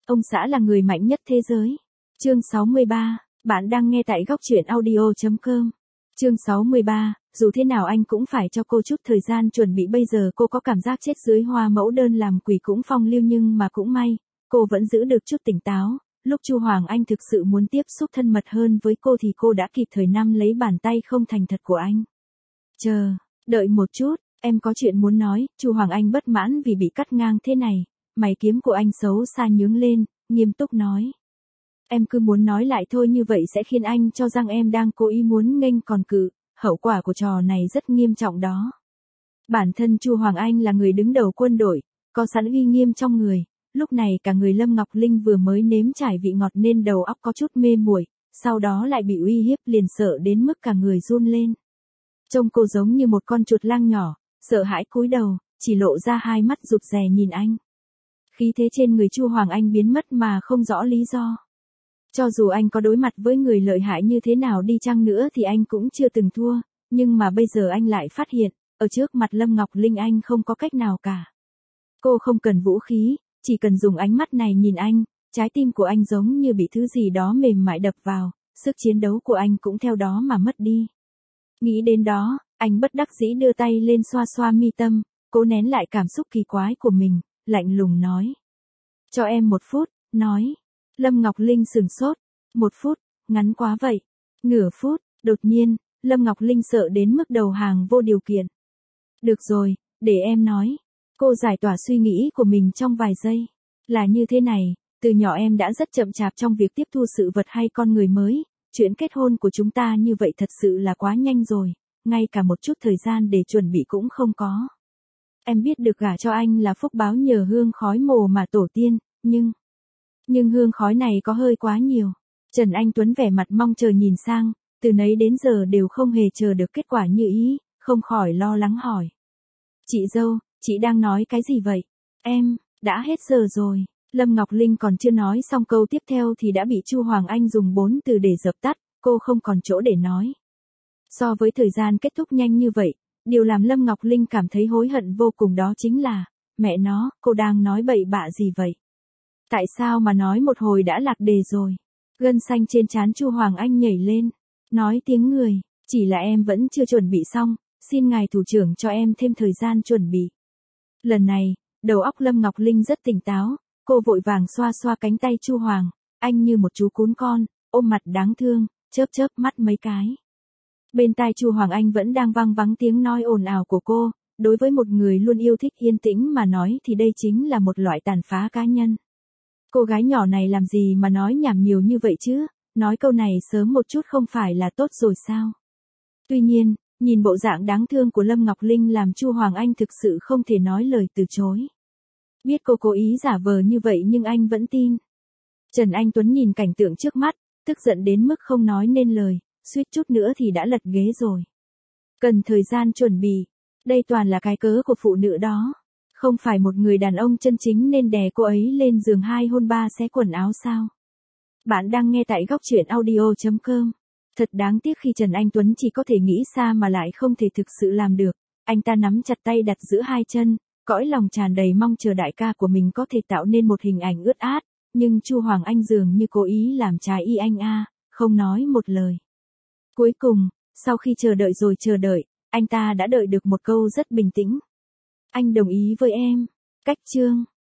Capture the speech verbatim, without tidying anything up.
Ông xã là người mạnh nhất thế giới. Chương sáu mươi ba, bạn đang nghe tại góc truyện audio chấm com. Chương sáu mươi ba, dù thế nào anh cũng phải cho cô chút thời gian chuẩn bị, bây giờ cô có cảm giác chết dưới hoa mẫu đơn làm quỷ cũng phong lưu, nhưng mà cũng may, cô vẫn giữ được chút tỉnh táo. Lúc Chu Hoàng Anh thực sự muốn tiếp xúc thân mật hơn với cô thì cô đã kịp thời nắm lấy bàn tay không thành thật của anh. Chờ, đợi một chút, em có chuyện muốn nói. Chu Hoàng Anh bất mãn vì bị cắt ngang thế này, mày kiếm của anh xấu xa nhướng lên, nghiêm túc nói. Em cứ muốn nói lại thôi, như vậy sẽ khiến anh cho rằng em đang cố ý muốn nghênh còn cự, hậu quả của trò này rất nghiêm trọng đó. Bản thân Chu Hoàng Anh là người đứng đầu quân đội, có sẵn uy nghiêm trong người, lúc này cả người Lâm Ngọc Linh vừa mới nếm trải vị ngọt nên đầu óc có chút mê muội, sau đó lại bị uy hiếp liền sợ đến mức cả người run lên. Trông cô giống như một con chuột lang nhỏ, sợ hãi cúi đầu, chỉ lộ ra hai mắt rụt rè nhìn anh. Khí thế trên người Chu Hoàng Anh biến mất mà không rõ lý do. Cho dù anh có đối mặt với người lợi hại như thế nào đi chăng nữa thì anh cũng chưa từng thua, nhưng mà bây giờ anh lại phát hiện, ở trước mặt Lâm Ngọc Linh anh không có cách nào cả. Cô không cần vũ khí, chỉ cần dùng ánh mắt này nhìn anh, trái tim của anh giống như bị thứ gì đó mềm mại đập vào, sức chiến đấu của anh cũng theo đó mà mất đi. Nghĩ đến đó, anh bất đắc dĩ đưa tay lên xoa xoa mi tâm, cố nén lại cảm xúc kỳ quái của mình, lạnh lùng nói. Cho em một phút, nói. Lâm Ngọc Linh sửng sốt. Một phút, ngắn quá vậy. Nửa phút, đột nhiên, Lâm Ngọc Linh sợ đến mức đầu hàng vô điều kiện. Được rồi, để em nói. Cô giải tỏa suy nghĩ của mình trong vài giây. Là như thế này, từ nhỏ em đã rất chậm chạp trong việc tiếp thu sự vật hay con người mới. Chuyện kết hôn của chúng ta như vậy thật sự là quá nhanh rồi, ngay cả một chút thời gian để chuẩn bị cũng không có. Em biết được gả cho anh là phúc báo nhờ hương khói mồ mà tổ tiên, nhưng... Nhưng hương khói này có hơi quá nhiều. Trần Anh Tuấn vẻ mặt mong chờ nhìn sang, từ nấy đến giờ đều không hề chờ được kết quả như ý, không khỏi lo lắng hỏi. Chị dâu, chị đang nói cái gì vậy? Em, đã hết giờ rồi. Lâm Ngọc Linh còn chưa nói xong câu tiếp theo thì đã bị Chu Hoàng Anh dùng bốn từ để dập tắt, cô không còn chỗ để nói. So với thời gian kết thúc nhanh như vậy, điều làm Lâm Ngọc Linh cảm thấy hối hận vô cùng đó chính là, mẹ nó, cô đang nói bậy bạ gì vậy? Tại sao mà nói một hồi đã lạc đề rồi? Gân xanh trên trán Chu Hoàng Anh nhảy lên, nói tiếng người, chỉ là em vẫn chưa chuẩn bị xong, xin ngài thủ trưởng cho em thêm thời gian chuẩn bị. Lần này, đầu óc Lâm Ngọc Linh rất tỉnh táo, cô vội vàng xoa xoa cánh tay Chu Hoàng, anh như một chú cún con, ôm mặt đáng thương, chớp chớp mắt mấy cái. Bên tai Chu Hoàng Anh vẫn đang vang vắng tiếng nói ồn ào của cô, đối với một người luôn yêu thích yên tĩnh mà nói thì đây chính là một loại tàn phá cá nhân. Cô gái nhỏ này làm gì mà nói nhảm nhiều như vậy chứ, nói câu này sớm một chút không phải là tốt rồi sao? Tuy nhiên, nhìn bộ dạng đáng thương của Lâm Ngọc Linh làm Chu Hoàng Anh thực sự không thể nói lời từ chối. Biết cô cố ý giả vờ như vậy nhưng anh vẫn tin. Trần Anh Tuấn nhìn cảnh tượng trước mắt, tức giận đến mức không nói nên lời, suýt chút nữa thì đã lật ghế rồi. Cần thời gian chuẩn bị, đây toàn là cái cớ của phụ nữ đó. Không phải một người đàn ông chân chính nên đè cô ấy lên giường hai hôn ba xé quần áo sao? Bạn đang nghe tại góc truyện audio chấm com. Thật đáng tiếc khi Trần Anh Tuấn chỉ có thể nghĩ xa mà lại không thể thực sự làm được. Anh ta nắm chặt tay đặt giữa hai chân, cõi lòng tràn đầy mong chờ đại ca của mình có thể tạo nên một hình ảnh ướt át, nhưng Chu Hoàng Anh dường như cố ý làm trái ý anh a, không nói một lời. Cuối cùng, sau khi chờ đợi rồi chờ đợi, anh ta đã đợi được một câu rất bình tĩnh. Anh đồng ý với em. Cách chương.